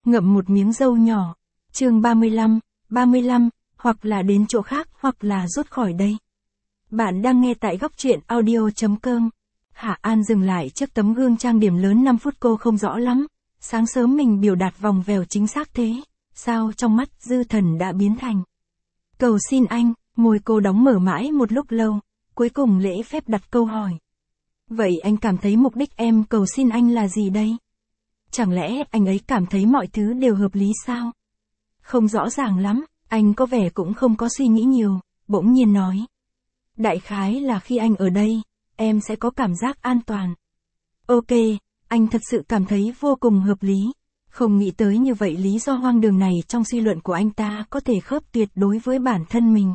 ngậm một miếng dâu nhỏ. Chương 35, hoặc là đến chỗ khác hoặc là rút khỏi đây. Bạn đang nghe tại góc truyện audio.com. Hạ An dừng lại trước tấm gương trang điểm lớn 5 phút, cô không rõ lắm. Sáng sớm mình biểu đạt vòng vèo chính xác thế, sao trong mắt Dư Thần đã biến thành cầu xin anh, môi cô đóng mở mãi một lúc lâu, cuối cùng lễ phép đặt câu hỏi. Vậy anh cảm thấy mục đích em cầu xin anh là gì đây? Chẳng lẽ anh ấy cảm thấy mọi thứ đều hợp lý sao? Không rõ ràng lắm, anh có vẻ cũng không có suy nghĩ nhiều, bỗng nhiên nói. Đại khái là khi anh ở đây, em sẽ có cảm giác an toàn. Ok, anh thật sự cảm thấy vô cùng hợp lý. Không nghĩ tới như vậy lý do hoang đường này trong suy luận của anh ta có thể khớp tuyệt đối với bản thân mình.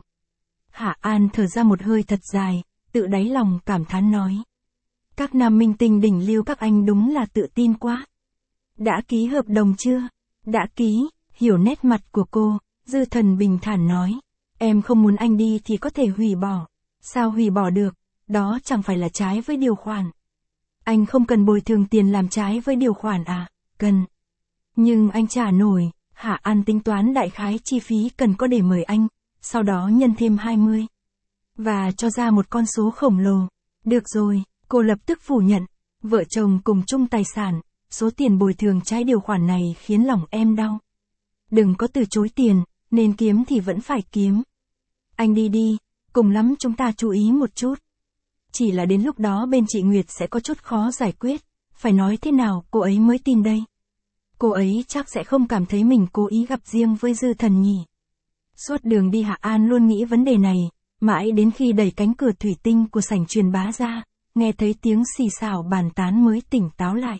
Hạ An thở ra một hơi thật dài, tự đáy lòng cảm thán nói. Các nam minh tinh đỉnh lưu các anh đúng là tự tin quá. Đã ký hợp đồng chưa? Đã ký, hiểu nét mặt của cô, Dư Thần bình thản nói. Em không muốn anh đi thì có thể hủy bỏ. Sao hủy bỏ được? Đó chẳng phải là trái với điều khoản. Anh không cần bồi thường tiền làm trái với điều khoản à? Cần. Nhưng anh trả nổi. Hạ An tính toán đại khái chi phí cần có để mời anh, sau đó nhân thêm 20. Và cho ra một con số khổng lồ. Được rồi, cô lập tức phủ nhận. Vợ chồng cùng chung tài sản, số tiền bồi thường trái điều khoản này khiến lòng em đau. Đừng có từ chối tiền, nên kiếm thì vẫn phải kiếm. Anh đi đi, cùng lắm chúng ta chú ý một chút. Chỉ là đến lúc đó bên chị Nguyệt sẽ có chút khó giải quyết, phải nói thế nào cô ấy mới tin đây. Cô ấy chắc sẽ không cảm thấy mình cố ý gặp riêng với Dư Thần nhỉ. Suốt đường đi Hạ An luôn nghĩ vấn đề này, mãi đến khi đẩy cánh cửa thủy tinh của sảnh truyền bá ra, nghe thấy tiếng xì xào bàn tán mới tỉnh táo lại.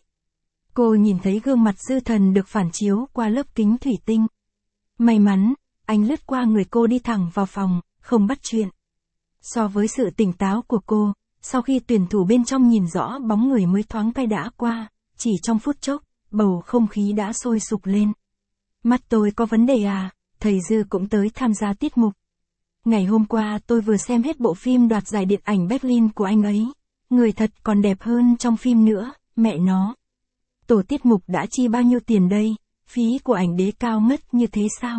Cô nhìn thấy gương mặt Dư Thần được phản chiếu qua lớp kính thủy tinh. May mắn, anh lướt qua người cô đi thẳng vào phòng, không bắt chuyện. So với sự tỉnh táo của cô, sau khi tuyển thủ bên trong nhìn rõ bóng người mới thoáng cái đã qua, chỉ trong phút chốc, bầu không khí đã sôi sục lên. Mắt tôi có vấn đề à? Thầy Dư cũng tới tham gia tiết mục. Ngày hôm qua tôi vừa xem hết bộ phim đoạt giải điện ảnh Berlin của anh ấy. Người thật còn đẹp hơn trong phim nữa, mẹ nó. Tổ tiết mục đã chi bao nhiêu tiền đây? Phí của ảnh đế cao ngất như thế sao?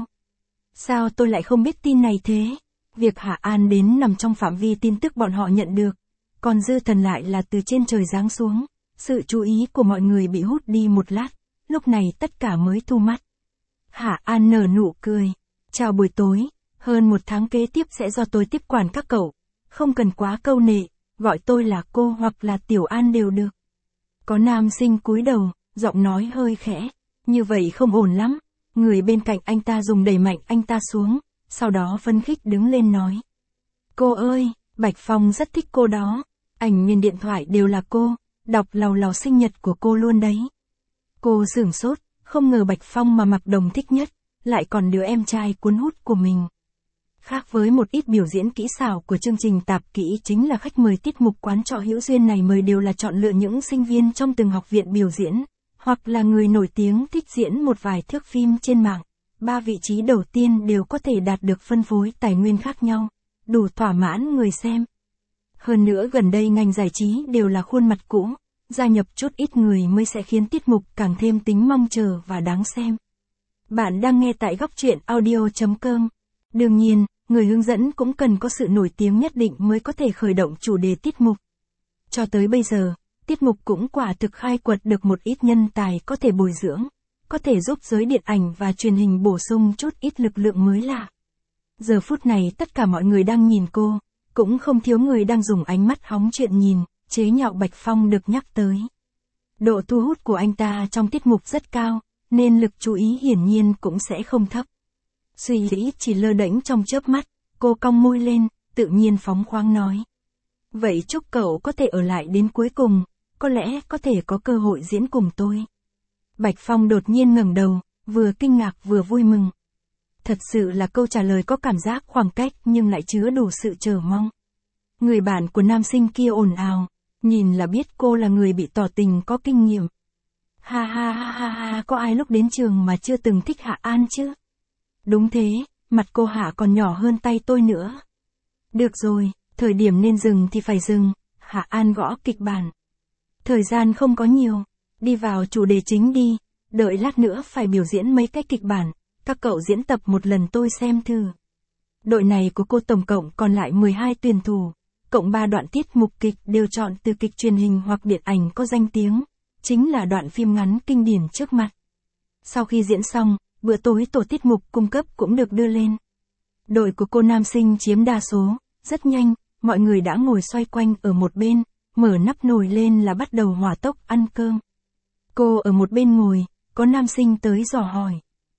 Sao tôi lại không biết tin này thế? Việc Hạ An đến nằm trong phạm vi tin tức bọn họ nhận được. Còn Dư Thần lại là từ trên trời giáng xuống. Sự chú ý của mọi người bị hút đi một lát. Lúc này tất cả mới thu mắt. Hạ An nở nụ cười. Chào buổi tối. Hơn một tháng kế tiếp sẽ do tôi tiếp quản các cậu. Không cần quá câu nệ. Gọi tôi là cô hoặc là Tiểu An đều được. Có nam sinh cúi đầu, giọng nói hơi khẽ. Như vậy không ổn lắm. Người bên cạnh anh ta dùng đẩy mạnh anh ta xuống. Sau đó phấn khích đứng lên nói. Cô ơi, Bạch Phong rất thích cô đó. Ảnh nhìn điện thoại đều là cô. Đọc làu làu sinh nhật của cô luôn đấy. Cô sửng sốt, không ngờ Bạch Phong mà Mặc Đồng thích nhất, lại còn đứa em trai cuốn hút của mình. Khác với một ít biểu diễn kỹ xảo của chương trình tạp kỹ chính là khách mời tiết mục Quán Trọ Hữu Duyên này mời đều là chọn lựa những sinh viên trong từng học viện biểu diễn, hoặc là người nổi tiếng thích diễn một vài thước phim trên mạng. 3 vị trí đầu tiên đều có thể đạt được phân phối tài nguyên khác nhau, đủ thỏa mãn người xem. Hơn nữa gần đây ngành giải trí đều là khuôn mặt cũ, gia nhập chút ít người mới sẽ khiến tiết mục càng thêm tính mong chờ và đáng xem. Bạn đang nghe tại góc truyện audio.com. Đương nhiên, người hướng dẫn cũng cần có sự nổi tiếng nhất định mới có thể khởi động chủ đề tiết mục. Cho tới bây giờ, tiết mục cũng quả thực khai quật được một ít nhân tài có thể bồi dưỡng, có thể giúp giới điện ảnh và truyền hình bổ sung chút ít lực lượng mới lạ. Giờ phút này tất cả mọi người đang nhìn cô, cũng không thiếu người đang dùng ánh mắt hóng chuyện nhìn, chế nhạo Bạch Phong được nhắc tới. Độ thu hút của anh ta trong tiết mục rất cao, nên lực chú ý hiển nhiên cũng sẽ không thấp. Suy nghĩ chỉ lơ đễnh trong chớp mắt, cô cong môi lên, tự nhiên phóng khoáng nói. Vậy chúc cậu có thể ở lại đến cuối cùng, có lẽ có thể có cơ hội diễn cùng tôi. Bạch Phong đột nhiên ngẩng đầu, vừa kinh ngạc vừa vui mừng. Thật sự là câu trả lời có cảm giác khoảng cách nhưng lại chứa đủ sự chờ mong. Người bạn của nam sinh kia ồn ào, nhìn là biết cô là người bị tỏ tình có kinh nghiệm. Ha ha ha ha ha, có ai lúc đến trường mà chưa từng thích Hạ An chứ? Đúng thế, mặt cô Hạ còn nhỏ hơn tay tôi nữa. Được rồi, thời điểm nên dừng thì phải dừng, Hạ An gõ kịch bản. Thời gian không có nhiều, đi vào chủ đề chính đi, đợi lát nữa phải biểu diễn mấy cái kịch bản, các cậu diễn tập một lần tôi xem thử. Đội này của cô tổng cộng còn lại 12 tuyển thủ, cộng 3 đoạn tiết mục kịch đều chọn từ kịch truyền hình hoặc điện ảnh có danh tiếng, chính là đoạn phim ngắn kinh điển trước mặt. Sau khi diễn xong, bữa tối tổ tiết mục cung cấp cũng được đưa lên. Đội của cô nam sinh chiếm đa số, rất nhanh, mọi người đã ngồi xoay quanh ở một bên, mở nắp nồi lên là bắt đầu hỏa tốc ăn cơm. Cô ở một bên ngồi, có nam sinh tới dò hỏi.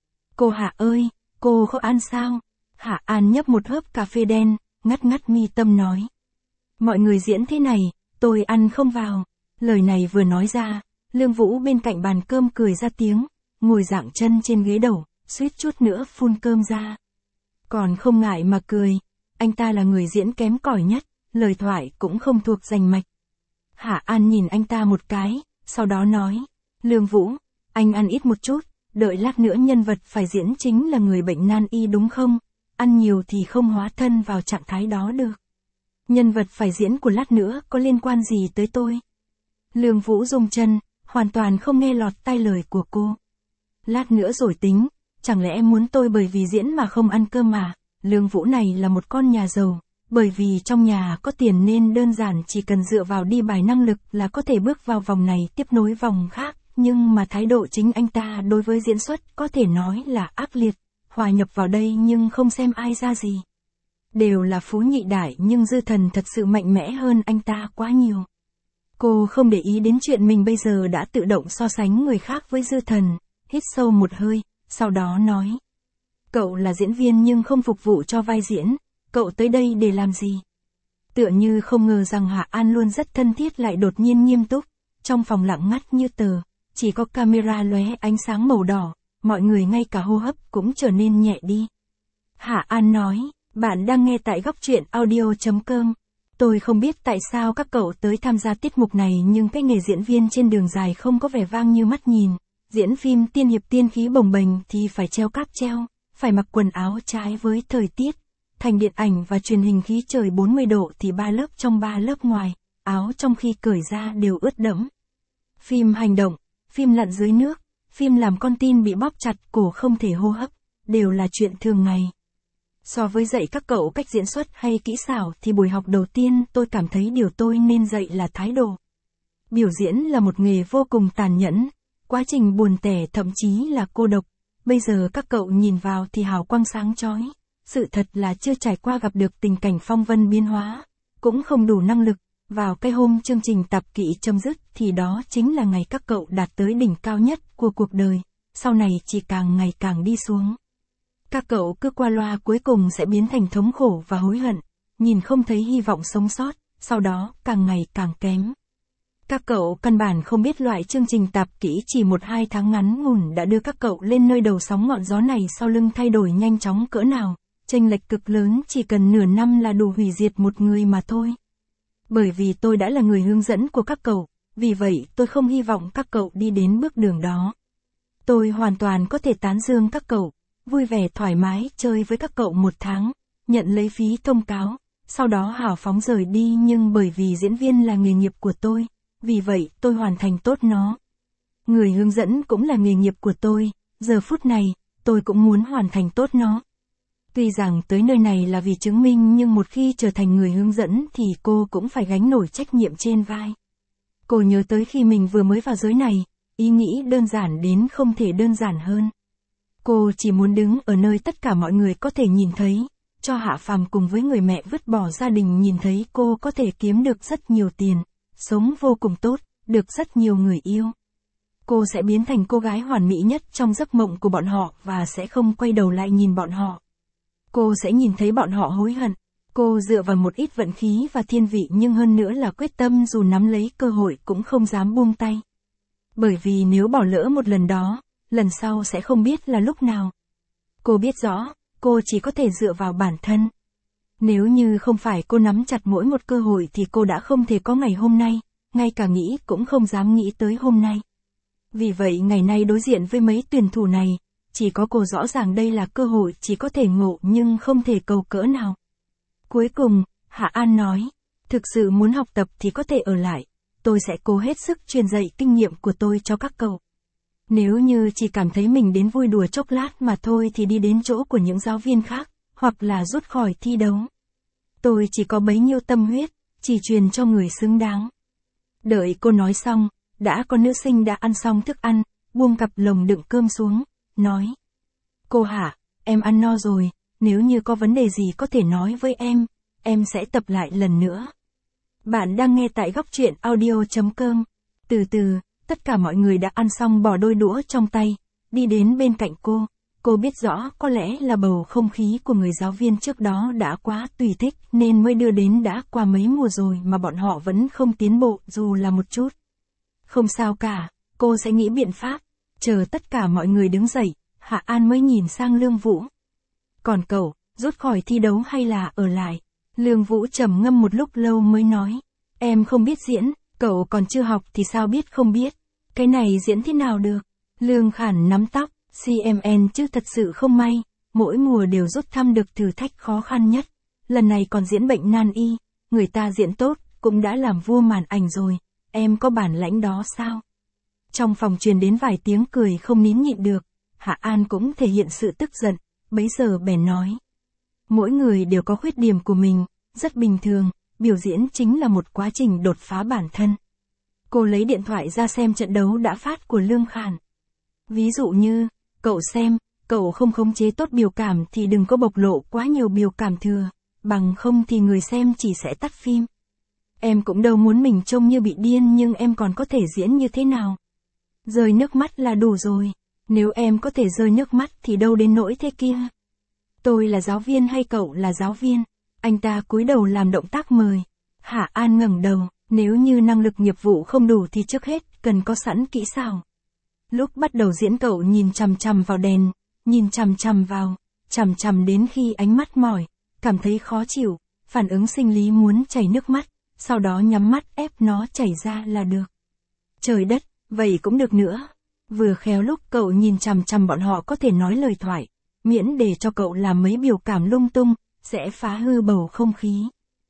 Cô Hạ ơi, cô có ăn sao? Hạ An nhấp một hớp cà phê đen, ngắt ngắt mi tâm nói. Mọi người diễn thế này, tôi ăn không vào. Lời này vừa nói ra, Lương Vũ bên cạnh bàn cơm cười ra tiếng, ngồi dạng chân trên ghế đầu, suýt chút nữa phun cơm ra. Còn không ngại mà cười, anh ta là người diễn kém cỏi nhất, lời thoại cũng không thuộc rành mạch. Hạ An nhìn anh ta một cái, sau đó nói, Lương Vũ, anh ăn ít một chút, đợi lát nữa nhân vật phải diễn chính là người bệnh nan y đúng không? Ăn nhiều thì không hóa thân vào trạng thái đó được. Nhân vật phải diễn của lát nữa có liên quan gì tới tôi? Lương Vũ rung chân, hoàn toàn không nghe lọt tai lời của cô. Lát nữa rồi tính, chẳng lẽ em muốn tôi bởi vì diễn mà không ăn cơm mà? Lương Vũ này là một con nhà giàu, bởi vì trong nhà có tiền nên đơn giản chỉ cần dựa vào đi bài năng lực là có thể bước vào vòng này tiếp nối vòng khác, nhưng mà thái độ chính anh ta đối với diễn xuất có thể nói là ác liệt, hòa nhập vào đây nhưng không xem ai ra gì. Đều là phú nhị đại nhưng Dư Thần thật sự mạnh mẽ hơn anh ta quá nhiều. Cô không để ý đến chuyện mình bây giờ đã tự động so sánh người khác với Dư Thần, hít sâu một hơi, sau đó nói. Cậu là diễn viên nhưng không phục vụ cho vai diễn, cậu tới đây để làm gì? Tựa như không ngờ rằng Hạ An luôn rất thân thiết lại đột nhiên nghiêm túc, trong phòng lặng ngắt như tờ, chỉ có camera lóe ánh sáng màu đỏ, mọi người ngay cả hô hấp cũng trở nên nhẹ đi. Hạ An nói, bạn đang nghe tại góc truyện audio.com. Tôi không biết tại sao các cậu tới tham gia tiết mục này nhưng cái nghề diễn viên trên đường dài không có vẻ vang như mắt nhìn. Diễn phim tiên hiệp tiên khí bồng bềnh thì phải treo cáp treo, phải mặc quần áo trái với thời tiết. Thành điện ảnh và truyền hình khí trời 40 độ thì 3 lớp trong 3 lớp ngoài, áo trong khi cởi ra đều ướt đẫm. Phim hành động, phim lặn dưới nước, phim làm con tin bị bóp chặt cổ không thể hô hấp, đều là chuyện thường ngày. So với dạy các cậu cách diễn xuất hay kỹ xảo thì buổi học đầu tiên tôi cảm thấy điều tôi nên dạy là thái độ. Biểu diễn là một nghề vô cùng tàn nhẫn, quá trình buồn tẻ thậm chí là cô độc. Bây giờ các cậu nhìn vào thì hào quang sáng chói. Sự thật là chưa trải qua gặp được tình cảnh phong vân biến hóa, cũng không đủ năng lực. Vào cái hôm chương trình tập kỹ chấm dứt thì đó chính là ngày các cậu đạt tới đỉnh cao nhất của cuộc đời, sau này chỉ càng ngày càng đi xuống. Các cậu cứ qua loa cuối cùng sẽ biến thành thống khổ và hối hận, nhìn không thấy hy vọng sống sót, sau đó càng ngày càng kém. Các cậu căn bản không biết loại chương trình tập kỹ chỉ 1-2 tháng ngắn ngủn đã đưa các cậu lên nơi đầu sóng ngọn gió này sau lưng thay đổi nhanh chóng cỡ nào, chênh lệch cực lớn chỉ cần nửa năm là đủ hủy diệt một người mà thôi. Bởi vì tôi đã là người hướng dẫn của các cậu, vì vậy tôi không hy vọng các cậu đi đến bước đường đó. Tôi hoàn toàn có thể tán dương các cậu, vui vẻ thoải mái chơi với các cậu 1 tháng, nhận lấy phí thông cáo, sau đó hào phóng rời đi nhưng bởi vì diễn viên là nghề nghiệp của tôi, vì vậy tôi hoàn thành tốt nó. Người hướng dẫn cũng là nghề nghiệp của tôi, giờ phút này, tôi cũng muốn hoàn thành tốt nó. Tuy rằng tới nơi này là vì chứng minh nhưng một khi trở thành người hướng dẫn thì cô cũng phải gánh nổi trách nhiệm trên vai. Cô nhớ tới khi mình vừa mới vào giới này, ý nghĩ đơn giản đến không thể đơn giản hơn. Cô chỉ muốn đứng ở nơi tất cả mọi người có thể nhìn thấy, cho Hạ Phàm cùng với người mẹ vứt bỏ gia đình nhìn thấy cô có thể kiếm được rất nhiều tiền, sống vô cùng tốt, được rất nhiều người yêu. Cô sẽ biến thành cô gái hoàn mỹ nhất trong giấc mộng của bọn họ và sẽ không quay đầu lại nhìn bọn họ. Cô sẽ nhìn thấy bọn họ hối hận. Cô dựa vào một ít vận khí và thiên vị nhưng hơn nữa là quyết tâm dù nắm lấy cơ hội cũng không dám buông tay. Bởi vì nếu bỏ lỡ một lần đó, lần sau sẽ không biết là lúc nào. Cô biết rõ, cô chỉ có thể dựa vào bản thân. Nếu như không phải cô nắm chặt mỗi một cơ hội thì cô đã không thể có ngày hôm nay, ngay cả nghĩ cũng không dám nghĩ tới hôm nay. Vì vậy ngày nay đối diện với mấy tuyển thủ này, chỉ có cô rõ ràng đây là cơ hội chỉ có thể ngộ nhưng không thể cầu cỡ nào. Cuối cùng, Hạ An nói, thực sự muốn học tập thì có thể ở lại, tôi sẽ cố hết sức truyền dạy kinh nghiệm của tôi cho các cậu. Nếu như chỉ cảm thấy mình đến vui đùa chốc lát mà thôi thì đi đến chỗ của những giáo viên khác, hoặc là rút khỏi thi đấu. Tôi chỉ có bấy nhiêu tâm huyết, chỉ truyền cho người xứng đáng. Đợi cô nói xong, đã có nữ sinh đã ăn xong thức ăn, buông cặp lồng đựng cơm xuống, nói. Cô hả, em ăn no rồi, nếu như có vấn đề gì có thể nói với em sẽ tập lại lần nữa. Bạn đang nghe tại góc truyện audio.com. Từ từ, tất cả mọi người đã ăn xong bỏ đôi đũa trong tay, đi đến bên cạnh cô. Cô biết rõ có lẽ là bầu không khí của người giáo viên trước đó đã quá tùy thích nên mới đưa đến đã qua mấy mùa rồi mà bọn họ vẫn không tiến bộ dù là một chút. Không sao cả, cô sẽ nghĩ biện pháp. Chờ tất cả mọi người đứng dậy, Hạ An mới nhìn sang Lương Vũ. Còn cậu, rút khỏi thi đấu hay là ở lại? Lương Vũ trầm ngâm một lúc lâu mới nói. Em không biết diễn, cậu còn chưa học thì sao biết không biết. Cái này diễn thế nào được? Lương Khản nắm tóc, CMN chứ thật sự không may, mỗi mùa đều rút thăm được thử thách khó khăn nhất. Lần này còn diễn bệnh nan y, người ta diễn tốt, cũng đã làm vua màn ảnh rồi, em có bản lãnh đó sao? Trong phòng truyền đến vài tiếng cười không nín nhịn được, Hạ An cũng thể hiện sự tức giận, bấy giờ bèn nói. Mỗi người đều có khuyết điểm của mình, rất bình thường, biểu diễn chính là một quá trình đột phá bản thân. Cô lấy điện thoại ra xem trận đấu đã phát của Lương Khản. Ví dụ như, cậu xem, cậu không khống chế tốt biểu cảm thì đừng có bộc lộ quá nhiều biểu cảm thừa, bằng không thì người xem chỉ sẽ tắt phim. Em cũng đâu muốn mình trông như bị điên nhưng em còn có thể diễn như thế nào? Rơi nước mắt là đủ rồi, nếu em có thể rơi nước mắt thì đâu đến nỗi thế kia. Tôi là giáo viên hay cậu là giáo viên? Anh ta cúi đầu làm động tác mời. Hạ An ngẩng đầu, nếu như năng lực nghiệp vụ không đủ thì trước hết cần có sẵn kỹ xảo. Lúc bắt đầu diễn cậu nhìn chằm chằm vào đèn, nhìn chằm chằm đến khi ánh mắt mỏi, cảm thấy khó chịu, phản ứng sinh lý muốn chảy nước mắt, sau đó nhắm mắt ép nó chảy ra là được. Trời đất, vậy cũng được nữa. Vừa khéo lúc cậu nhìn chằm chằm bọn họ có thể nói lời thoại, miễn để cho cậu làm mấy biểu cảm lung tung, sẽ phá hư bầu không khí.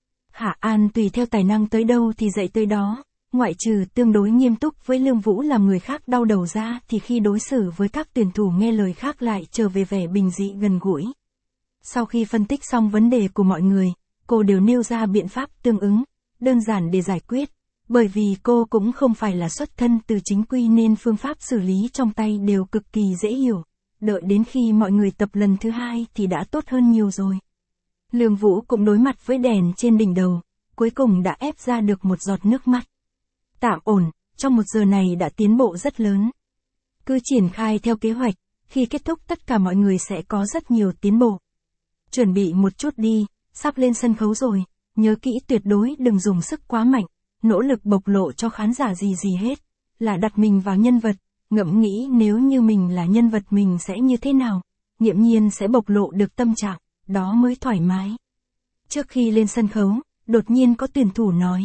Hạ An tùy theo tài năng tới đâu thì dạy tới đó, ngoại trừ tương đối nghiêm túc với Lương Vũ làm người khác đau đầu ra thì khi đối xử với các tuyển thủ nghe lời khác lại trở về vẻ bình dị gần gũi. Sau khi phân tích xong vấn đề của mọi người, cô đều nêu ra biện pháp tương ứng, đơn giản để giải quyết, bởi vì cô cũng không phải là xuất thân từ chính quy nên phương pháp xử lý trong tay đều cực kỳ dễ hiểu, đợi đến khi mọi người tập lần thứ hai thì đã tốt hơn nhiều rồi. Lương Vũ cũng đối mặt với đèn trên đỉnh đầu, cuối cùng đã ép ra được một giọt nước mắt. Tạm ổn, trong 1 giờ này đã tiến bộ rất lớn. Cứ triển khai theo kế hoạch, khi kết thúc tất cả mọi người sẽ có rất nhiều tiến bộ. Chuẩn bị một chút đi, sắp lên sân khấu rồi, nhớ kỹ tuyệt đối đừng dùng sức quá mạnh, nỗ lực bộc lộ cho khán giả gì hết, là đặt mình vào nhân vật, ngẫm nghĩ nếu như mình là nhân vật mình sẽ như thế nào, nghiễm nhiên sẽ bộc lộ được tâm trạng, đó mới thoải mái. Trước khi lên sân khấu, đột nhiên có tuyển thủ nói.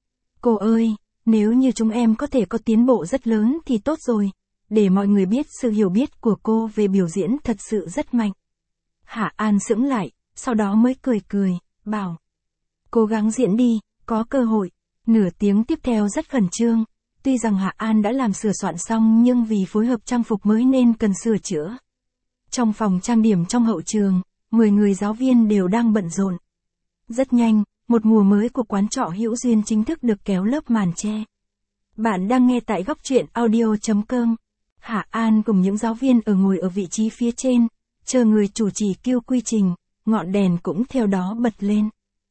Cô ơi, nếu như chúng em có thể có tiến bộ rất lớn thì tốt rồi, để mọi người biết sự hiểu biết của cô về biểu diễn thật sự rất mạnh. Hạ An sững lại, sau đó mới cười, bảo. Cố gắng diễn đi, có cơ hội. Nửa tiếng tiếp theo rất khẩn trương, tuy rằng Hạ An đã làm sửa soạn xong nhưng vì phối hợp trang phục mới nên cần sửa chữa. Trong phòng trang điểm trong hậu trường, 10 người giáo viên đều đang bận rộn. Rất nhanh, một mùa mới của quán trọ Hữu Duyên chính thức được kéo lớp màn che. Bạn đang nghe tại góc truyện audio.com. Hạ An cùng những giáo viên ngồi ở vị trí phía trên, chờ người chủ trì kêu quy trình, ngọn đèn cũng theo đó bật lên.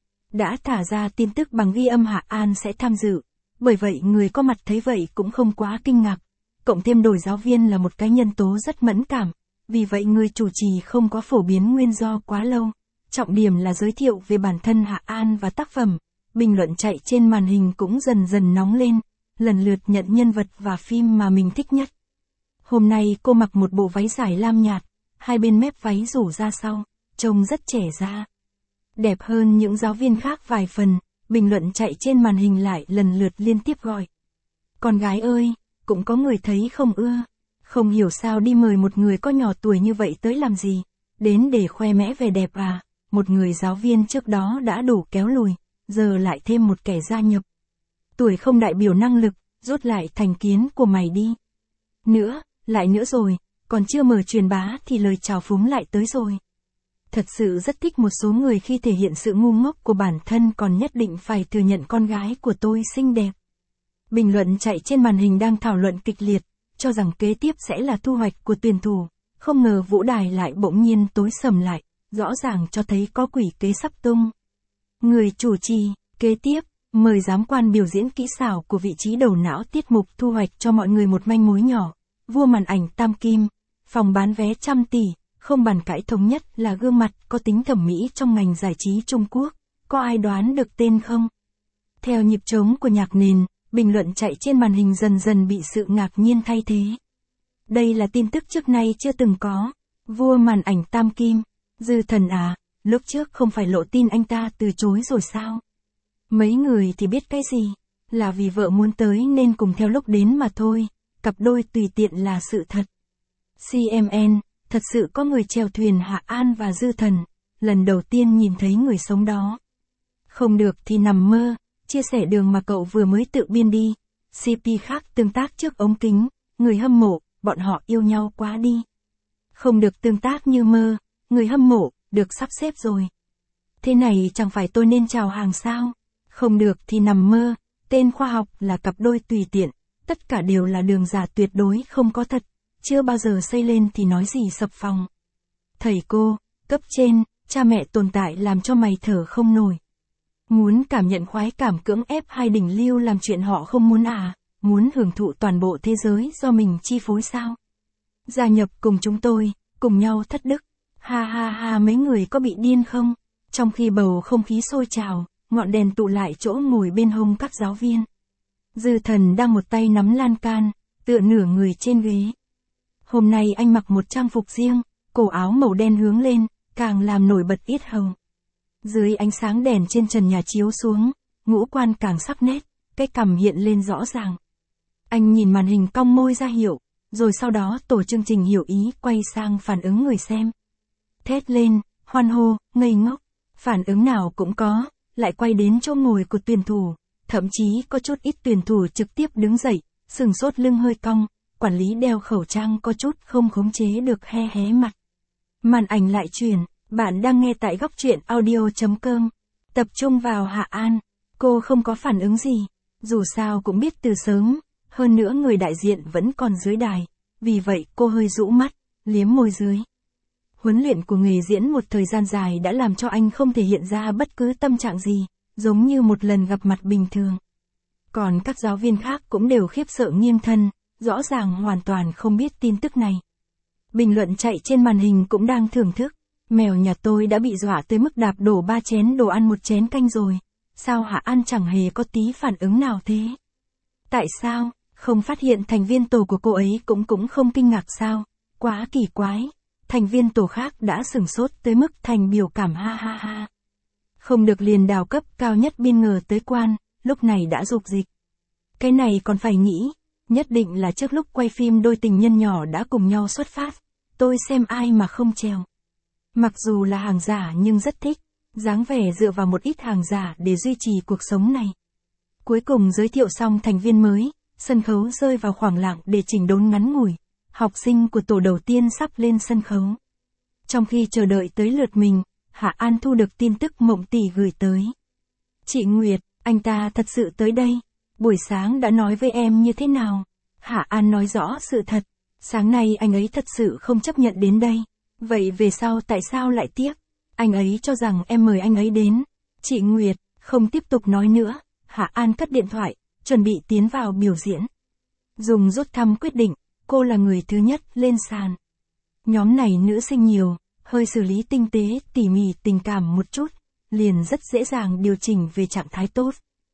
Đã thả ra tin tức bằng ghi âm Hạ An sẽ tham dự, bởi vậy người có mặt thấy vậy cũng không quá kinh ngạc. Cộng thêm đổi giáo viên là một cái nhân tố rất mẫn cảm, vì vậy người chủ trì không có phổ biến nguyên do quá lâu. Trọng điểm là giới thiệu về bản thân Hạ An và tác phẩm, bình luận chạy trên màn hình cũng dần dần nóng lên, lần lượt nhận nhân vật và phim mà mình thích nhất. Hôm nay cô mặc một bộ váy dài lam nhạt, hai bên mép váy rủ ra sau, trông rất trẻ ra. Đẹp hơn những giáo viên khác vài phần, bình luận chạy trên màn hình lại lần lượt liên tiếp gọi. Con gái ơi, cũng có người thấy không ưa, không hiểu sao đi mời một người có nhỏ tuổi như vậy tới làm gì, đến để khoe mẽ vẻ đẹp à, một người giáo viên trước đó đã đủ kéo lùi, giờ lại thêm một kẻ gia nhập. Tuổi không đại biểu năng lực, rút lại thành kiến của mày đi. Nữa, lại nữa rồi, còn chưa mở truyền bá thì lời chào phúng lại tới rồi. Thật sự rất thích một số người khi thể hiện sự ngu ngốc của bản thân còn nhất định phải thừa nhận con gái của tôi xinh đẹp. Bình luận chạy trên màn hình đang thảo luận kịch liệt, cho rằng kế tiếp sẽ là thu hoạch của tuyển thủ, không ngờ vũ đài lại bỗng nhiên tối sầm lại, rõ ràng cho thấy có quỷ kế sắp tung. Người chủ trì, kế tiếp, mời giám quan biểu diễn kỹ xảo của vị trí đầu não tiết mục thu hoạch cho mọi người một manh mối nhỏ. Vua màn ảnh Tam Kim, phòng bán vé trăm tỷ, không bàn cãi thống nhất là gương mặt có tính thẩm mỹ trong ngành giải trí Trung Quốc, có ai đoán được tên không? Theo nhịp trống của nhạc nền, bình luận chạy trên màn hình dần dần bị sự ngạc nhiên thay thế. Đây là tin tức trước nay chưa từng có. Vua màn ảnh Tam Kim, Dư Thần à, lúc trước không phải lộ tin anh ta từ chối rồi sao? Mấy người thì biết cái gì, là vì vợ muốn tới nên cùng theo lúc đến mà thôi, cặp đôi tùy tiện là sự thật. CMN, thật sự có người chèo thuyền Hạ An và Dư Thần, lần đầu tiên nhìn thấy người sống đó. Không được thì nằm mơ, chia sẻ đường mà cậu vừa mới tự biên đi. CP khác tương tác trước ống kính, người hâm mộ, bọn họ yêu nhau quá đi. Không được tương tác như mơ, người hâm mộ, được sắp xếp rồi. Thế này chẳng phải tôi nên chào hàng sao? Không được thì nằm mơ, tên khoa học là cặp đôi tùy tiện, tất cả đều là đường giả tuyệt đối không có thật, chưa bao giờ xây lên thì nói gì sập phòng. Thầy cô, cấp trên, cha mẹ tồn tại làm cho mày thở không nổi. Muốn cảm nhận khoái cảm cưỡng ép hay đỉnh lưu làm chuyện họ không muốn à, muốn hưởng thụ toàn bộ thế giới do mình chi phối sao? Gia nhập cùng chúng tôi, cùng nhau thất đức. Ha ha ha, mấy người có bị điên không? Trong khi bầu không khí sôi trào, ngọn đèn tụ lại chỗ ngồi bên hông các giáo viên. Dư Thần đang một tay nắm lan can, tựa nửa người trên ghế. Hôm nay anh mặc một trang phục riêng, cổ áo màu đen hướng lên, càng làm nổi bật yết hầu. Dưới ánh sáng đèn trên trần nhà chiếu xuống, ngũ quan càng sắc nét, cái cằm hiện lên rõ ràng. Anh nhìn màn hình cong môi ra hiệu, rồi sau đó tổ chương trình hiểu ý quay sang phản ứng người xem. Thét lên, hoan hô, ngây ngốc, phản ứng nào cũng có, lại quay đến chỗ ngồi của tuyển thủ, thậm chí có chút ít tuyển thủ trực tiếp đứng dậy, sừng sốt lưng hơi cong, quản lý đeo khẩu trang có chút không khống chế được hé hé mặt. Màn ảnh lại chuyển, bạn đang nghe tại góc truyện audio.com. Tập trung vào Hạ An, cô không có phản ứng gì, dù sao cũng biết từ sớm, hơn nữa người đại diện vẫn còn dưới đài, vì vậy cô hơi rũ mắt, liếm môi dưới. Huấn luyện của nghề diễn một thời gian dài đã làm cho anh không thể hiện ra bất cứ tâm trạng gì, giống như một lần gặp mặt bình thường. Còn các giáo viên khác cũng đều khiếp sợ nghiêng thân, rõ ràng hoàn toàn không biết tin tức này. Bình luận chạy trên màn hình cũng đang thưởng thức. Mèo nhà tôi đã bị dọa tới mức đạp đổ 3 chén đồ ăn 1 chén canh rồi. Sao Hạ An chẳng hề có tí phản ứng nào thế? Tại sao, không phát hiện thành viên tổ của cô ấy cũng không kinh ngạc sao? Quá kỳ quái. Thành viên tổ khác đã sửng sốt tới mức thành biểu cảm ha ha ha. Không được liền đào cấp cao nhất biên ngờ tới quan, lúc này đã dục dịch. Cái này còn phải nghĩ, nhất định là trước lúc quay phim đôi tình nhân nhỏ đã cùng nhau xuất phát. Tôi xem ai mà không trèo. Mặc dù là hàng giả nhưng rất thích, dáng vẻ dựa vào một ít hàng giả để duy trì cuộc sống này. Cuối cùng giới thiệu xong thành viên mới, sân khấu rơi vào khoảng lặng để chỉnh đốn ngắn ngủi. Học sinh của tổ đầu tiên sắp lên sân khấu. Trong khi chờ đợi tới lượt mình, Hạ An thu được tin tức Mộng Tỷ gửi tới. Chị Nguyệt, anh ta thật sự tới đây. Buổi sáng đã nói với em như thế nào? Hạ An nói rõ sự thật. Sáng nay anh ấy thật sự không chấp nhận đến đây. Vậy về sau tại sao lại tiếc? Anh ấy cho rằng em mời anh ấy đến. Chị Nguyệt, không tiếp tục nói nữa. Hạ An cất điện thoại, chuẩn bị tiến vào biểu diễn. Dùng rút thăm quyết định, cô là người thứ nhất lên sàn. Nhóm này nữ sinh nhiều, hơi xử lý tinh tế, tỉ mỉ tình cảm một chút, liền rất dễ dàng điều chỉnh về trạng thái tốt.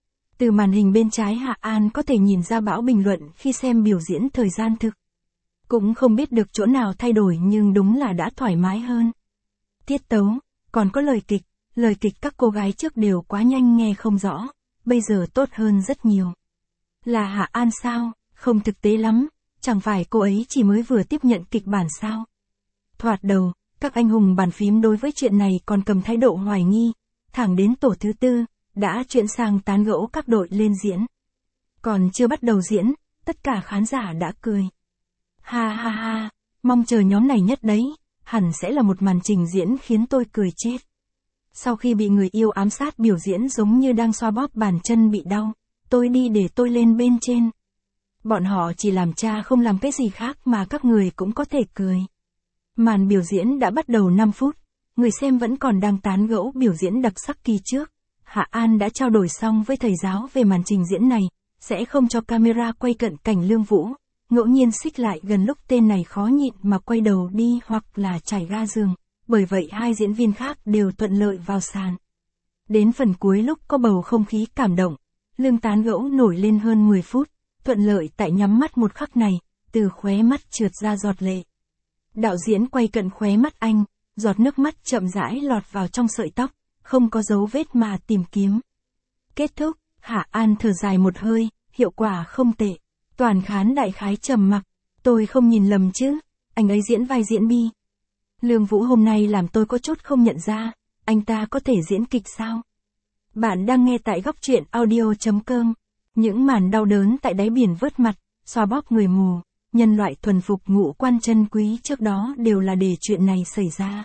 Từ màn hình bên trái Hạ An có thể nhìn ra bão bình luận khi xem biểu diễn thời gian thực. Cũng không biết được chỗ nào thay đổi nhưng đúng là đã thoải mái hơn. Tiết tấu, còn có lời kịch các cô gái trước đều quá nhanh nghe không rõ, bây giờ tốt hơn rất nhiều. Là Hạ An sao, không thực tế lắm, chẳng phải cô ấy chỉ mới vừa tiếp nhận kịch bản sao? Thoạt đầu, các anh hùng bàn phím đối với chuyện này còn cầm thái độ hoài nghi, thẳng đến tổ thứ tư, đã chuyển sang tán gẫu các đội lên diễn. Còn chưa bắt đầu diễn, tất cả khán giả đã cười. Ha ha ha, mong chờ nhóm này nhất đấy, hẳn sẽ là một màn trình diễn khiến tôi cười chết. Sau khi bị người yêu ám sát biểu diễn giống như đang xoa bóp bàn chân bị đau, tôi đi để tôi lên bên trên. Bọn họ chỉ làm cha không làm cái gì khác mà các người cũng có thể cười. Màn biểu diễn đã bắt đầu 5 phút, người xem vẫn còn đang tán gẫu biểu diễn đặc sắc kỳ trước. Hạ An đã trao đổi xong với thầy giáo về màn trình diễn này, sẽ không cho camera quay cận cảnh Lương Vũ, ngẫu nhiên xích lại gần lúc tên này khó nhịn mà quay đầu đi hoặc là trải ga giường, bởi vậy hai diễn viên khác đều thuận lợi vào sàn. Đến phần cuối lúc có bầu không khí cảm động, Lương tán gẫu nổi lên hơn 10 phút, thuận lợi tại nhắm mắt một khắc này, từ khóe mắt trượt ra giọt lệ. Đạo diễn quay cận khóe mắt anh, giọt nước mắt chậm rãi lọt vào trong sợi tóc, không có dấu vết mà tìm kiếm. Kết thúc, Hạ An thở dài một hơi, hiệu quả không tệ. Toàn khán đại khái trầm mặc, tôi không nhìn lầm chứ, anh ấy diễn vai diễn bi. Lương Vũ hôm nay làm tôi có chút không nhận ra, anh ta có thể diễn kịch sao? Bạn đang nghe tại góc truyện audio.com. Những màn đau đớn tại đáy biển vớt mặt, xoa bóp người mù, nhân loại thuần phục ngũ quan chân quý trước đó đều là để chuyện này xảy ra.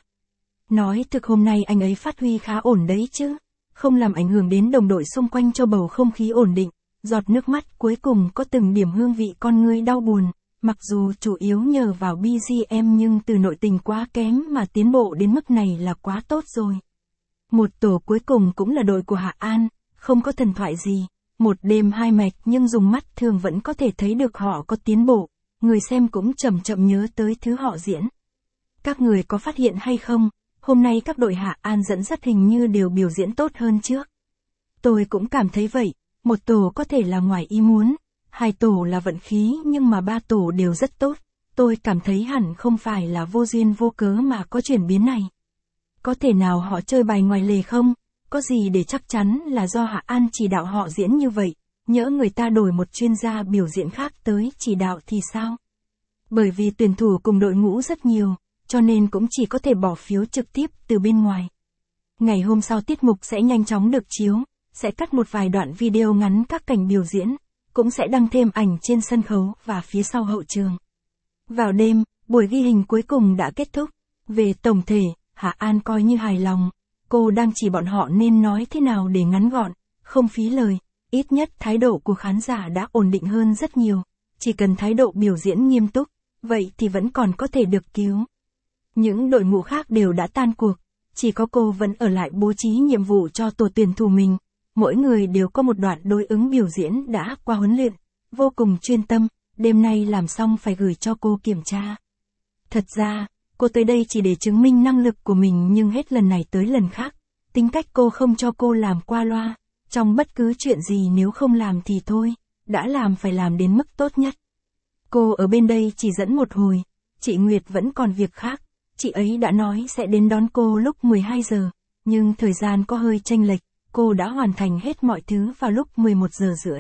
Nói thực hôm nay anh ấy phát huy khá ổn đấy chứ, không làm ảnh hưởng đến đồng đội xung quanh cho bầu không khí ổn định, giọt nước mắt cuối cùng có từng điểm hương vị con người đau buồn, mặc dù chủ yếu nhờ vào BGM nhưng từ nội tình quá kém mà tiến bộ đến mức này là quá tốt rồi. Một tổ cuối cùng cũng là đội của Hạ An, không có thần thoại gì, một đêm hai mạch nhưng dùng mắt thường vẫn có thể thấy được họ có tiến bộ, người xem cũng chậm chậm nhớ tới thứ họ diễn. Các người có phát hiện hay không, hôm nay các đội Hạ An dẫn dắt hình như đều biểu diễn tốt hơn trước. Tôi cũng cảm thấy vậy, một tổ có thể là ngoài ý muốn, hai tổ là vận khí nhưng mà ba tổ đều rất tốt, tôi cảm thấy hẳn không phải là vô duyên vô cớ mà có chuyển biến này. Có thể nào họ chơi bài ngoài lề không? Có gì để chắc chắn là do Hạ An chỉ đạo họ diễn như vậy, nhỡ người ta đổi một chuyên gia biểu diễn khác tới chỉ đạo thì sao? Bởi vì tuyển thủ cùng đội ngũ rất nhiều, cho nên cũng chỉ có thể bỏ phiếu trực tiếp từ bên ngoài. Ngày hôm sau tiết mục sẽ nhanh chóng được chiếu, sẽ cắt một vài đoạn video ngắn các cảnh biểu diễn, cũng sẽ đăng thêm ảnh trên sân khấu và phía sau hậu trường. Vào đêm, buổi ghi hình cuối cùng đã kết thúc. Về tổng thể, Hạ An coi như hài lòng. Cô đang chỉ bọn họ nên nói thế nào để ngắn gọn, không phí lời. Ít nhất thái độ của khán giả đã ổn định hơn rất nhiều. Chỉ cần thái độ biểu diễn nghiêm túc, vậy thì vẫn còn có thể được cứu. Những đội ngũ khác đều đã tan cuộc. Chỉ có cô vẫn ở lại bố trí nhiệm vụ cho tổ tuyển thủ mình. Mỗi người đều có một đoạn đối ứng biểu diễn đã qua huấn luyện, vô cùng chuyên tâm, đêm nay làm xong phải gửi cho cô kiểm tra. Thật ra, cô tới đây chỉ để chứng minh năng lực của mình nhưng hết lần này tới lần khác, tính cách cô không cho cô làm qua loa, trong bất cứ chuyện gì nếu không làm thì thôi, đã làm phải làm đến mức tốt nhất. Cô ở bên đây chỉ dẫn một hồi, chị Nguyệt vẫn còn việc khác, chị ấy đã nói sẽ đến đón cô lúc 12 giờ, nhưng thời gian có hơi chênh lệch. Cô đã hoàn thành hết mọi thứ vào lúc 11 giờ rưỡi.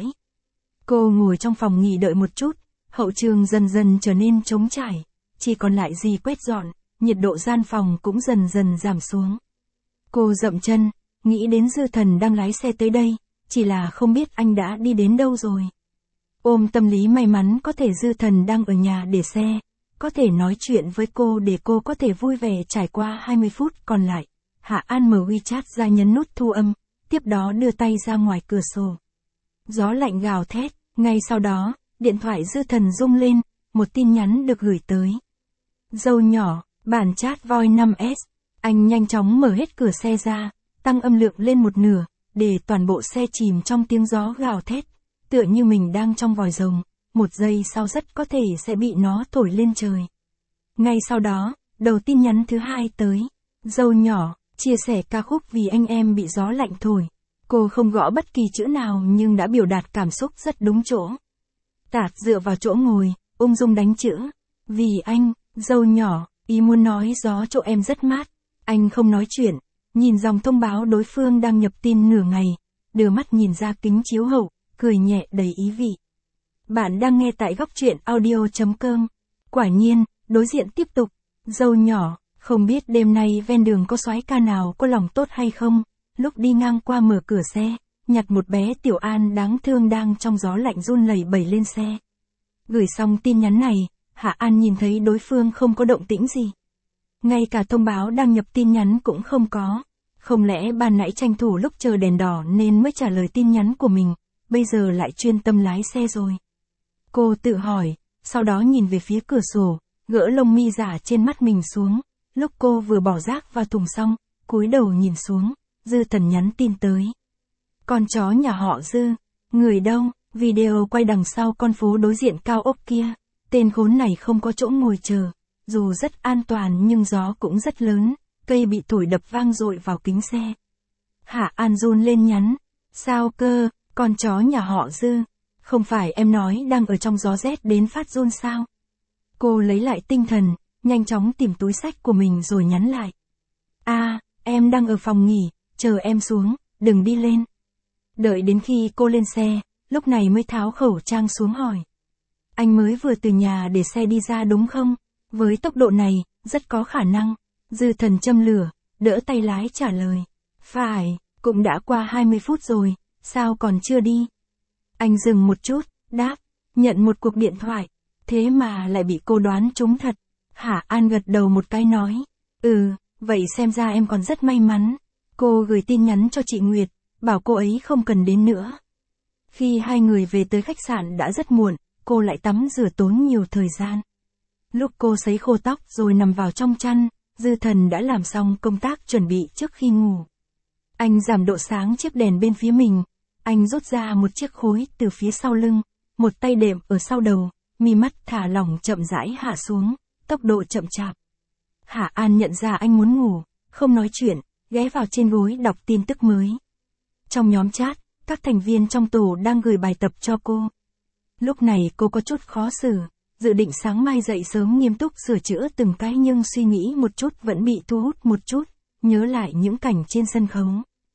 Cô ngồi trong phòng nghỉ đợi một chút, hậu trường dần dần trở nên trống trải, chỉ còn lại gì quét dọn, nhiệt độ gian phòng cũng dần dần giảm xuống. Cô dậm chân, nghĩ đến Dư Thần đang lái xe tới đây, chỉ là không biết anh đã đi đến đâu rồi. Ôm tâm lý may mắn có thể Dư Thần đang ở nhà để xe, có thể nói chuyện với cô để cô có thể vui vẻ trải qua 20 phút còn lại. Hạ An mở WeChat ra nhấn nút thu âm. Tiếp đó đưa tay ra ngoài cửa sổ. Gió lạnh gào thét, ngay sau đó, điện thoại Dư Thần rung lên, một tin nhắn được gửi tới. Dâu nhỏ, bản chat Voice 5S, anh nhanh chóng mở hết cửa xe ra, tăng âm lượng lên một nửa, để toàn bộ xe chìm trong tiếng gió gào thét, tựa như mình đang trong vòi rồng, một giây sau rất có thể sẽ bị nó thổi lên trời. Ngay sau đó, đầu tin nhắn thứ hai tới, dâu nhỏ, chia sẻ ca khúc vì anh em bị gió lạnh thổi. Cô không gõ bất kỳ chữ nào nhưng đã biểu đạt cảm xúc rất đúng chỗ. Tạt dựa vào chỗ ngồi, ung dung đánh chữ. Vì anh, dâu nhỏ, ý muốn nói gió chỗ em rất mát. Anh không nói chuyện, nhìn dòng thông báo đối phương đang nhập tin nửa ngày, đưa mắt nhìn ra kính chiếu hậu, cười nhẹ đầy ý vị. Bạn đang nghe tại góc truyện audio.com. Quả nhiên, đối diện tiếp tục. Dâu nhỏ, không biết đêm nay ven đường có soái ca nào có lòng tốt hay không, lúc đi ngang qua mở cửa xe, nhặt một bé Tiểu An đáng thương đang trong gió lạnh run lẩy bẩy lên xe. Gửi xong tin nhắn này, Hạ An nhìn thấy đối phương không có động tĩnh gì. Ngay cả thông báo đăng nhập tin nhắn cũng không có. Không lẽ ban nãy tranh thủ lúc chờ đèn đỏ nên mới trả lời tin nhắn của mình, bây giờ lại chuyên tâm lái xe rồi. Cô tự hỏi, sau đó nhìn về phía cửa sổ, gỡ lông mi giả trên mắt mình xuống. Lúc cô vừa bỏ rác vào thùng xong, cúi đầu nhìn xuống, Dư Thần nhắn tin tới. Con chó nhà họ Dư, người đâu, video quay đằng sau con phố đối diện cao ốc kia. Tên khốn này không có chỗ ngồi chờ, dù rất an toàn nhưng gió cũng rất lớn, cây bị thổi đập vang dội vào kính xe. Hạ An run lên nhắn, sao cơ, con chó nhà họ Dư, không phải em nói đang ở trong gió rét đến phát run sao? Cô lấy lại tinh thần, nhanh chóng tìm túi xách của mình rồi nhắn lại. Em đang ở phòng nghỉ, chờ em xuống, đừng đi lên. Đợi đến khi cô lên xe, lúc này mới tháo khẩu trang xuống hỏi. Anh mới vừa từ nhà để xe đi ra đúng không? Với tốc độ này, rất có khả năng. Dư Thần châm lửa, đỡ tay lái trả lời. Phải, cũng đã qua 20 phút rồi, sao còn chưa đi? Anh dừng một chút, đáp, nhận một cuộc điện thoại, thế mà lại bị cô đoán trúng thật. Hạ An gật đầu một cái nói, vậy xem ra em còn rất may mắn. Cô gửi tin nhắn cho chị Nguyệt, bảo cô ấy không cần đến nữa. Khi hai người về tới khách sạn đã rất muộn, cô lại tắm rửa tốn nhiều thời gian. Lúc cô sấy khô tóc rồi nằm vào trong chăn, Dư Thần đã làm xong công tác chuẩn bị trước khi ngủ. Anh giảm độ sáng chiếc đèn bên phía mình, anh rút ra một chiếc khối từ phía sau lưng, một tay đệm ở sau đầu, mi mắt thả lỏng chậm rãi hạ xuống, tốc độ chậm chạp. Hạ An nhận ra anh muốn ngủ, không nói chuyện, ghé vào trên gối đọc tin tức mới. Trong nhóm chat, các thành viên trong tổ đang gửi bài tập cho cô. Lúc này cô có chút khó xử, dự định sáng mai dậy sớm nghiêm túc sửa chữa từng cái nhưng suy nghĩ một chút vẫn bị thu hút một chút, nhớ lại những cảnh trên sân khấu.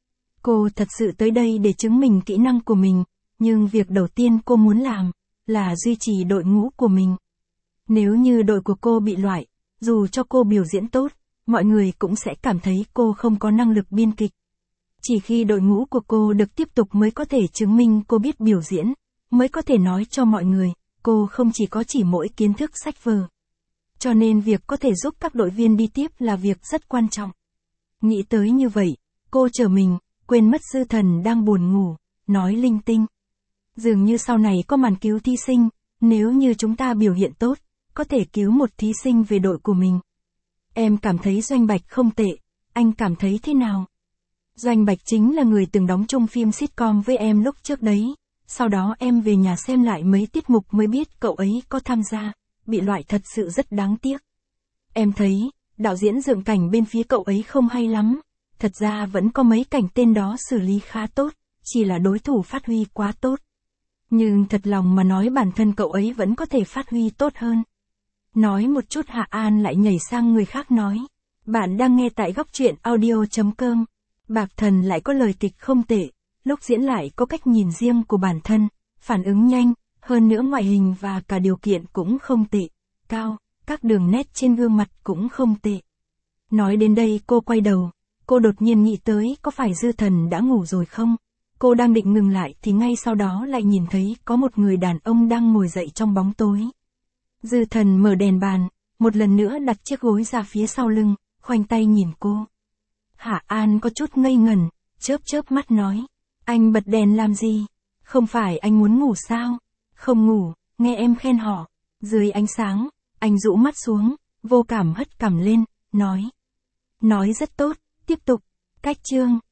Cô thật sự tới đây để chứng minh kỹ năng của mình, nhưng việc đầu tiên cô muốn làm là duy trì đội ngũ của mình. Nếu như đội của cô bị loại, dù cho cô biểu diễn tốt, mọi người cũng sẽ cảm thấy cô không có năng lực biên kịch. Chỉ khi đội ngũ của cô được tiếp tục mới có thể chứng minh cô biết biểu diễn, mới có thể nói cho mọi người, cô không chỉ có mỗi kiến thức sách vở. Cho nên việc có thể giúp các đội viên đi tiếp là việc rất quan trọng. Nghĩ tới như vậy, cô chờ mình, quên mất Dư Thần đang buồn ngủ, nói linh tinh. Dường như sau này có màn cứu thí sinh, nếu như chúng ta biểu hiện tốt, có thể cứu một thí sinh về đội của mình. Em cảm thấy Doanh Bạch không tệ, anh cảm thấy thế nào? Doanh Bạch chính là người từng đóng chung phim sitcom với em lúc trước đấy. Sau đó em về nhà xem lại mấy tiết mục mới biết cậu ấy có tham gia, bị loại thật sự rất đáng tiếc. Em thấy, đạo diễn dựng cảnh bên phía cậu ấy không hay lắm. Thật ra vẫn có mấy cảnh tên đó xử lý khá tốt, chỉ là đối thủ phát huy quá tốt. Nhưng thật lòng mà nói bản thân cậu ấy vẫn có thể phát huy tốt hơn. Nói một chút Hạ An lại nhảy sang người khác nói. Bạn đang nghe tại góc truyện audio.com. Bạc Thần lại có lời kịch không tệ, lúc diễn lại có cách nhìn riêng của bản thân, phản ứng nhanh, hơn nữa ngoại hình và cả điều kiện cũng không tệ, cao, các đường nét trên gương mặt cũng không tệ. Nói đến đây cô quay đầu, cô đột nhiên nghĩ tới có phải Dư Thần đã ngủ rồi không? Cô đang định ngừng lại thì ngay sau đó lại nhìn thấy có một người đàn ông đang ngồi dậy trong bóng tối. Dư Thần mở đèn bàn, một lần nữa đặt chiếc gối ra phía sau lưng, khoanh tay nhìn cô. Hạ An có chút ngây ngẩn, chớp mắt nói, anh bật đèn làm gì? Không phải anh muốn ngủ sao? Không ngủ, nghe em khen họ. Dưới ánh sáng, anh rũ mắt xuống, vô cảm hất cằm lên, nói rất tốt, tiếp tục, cách chương.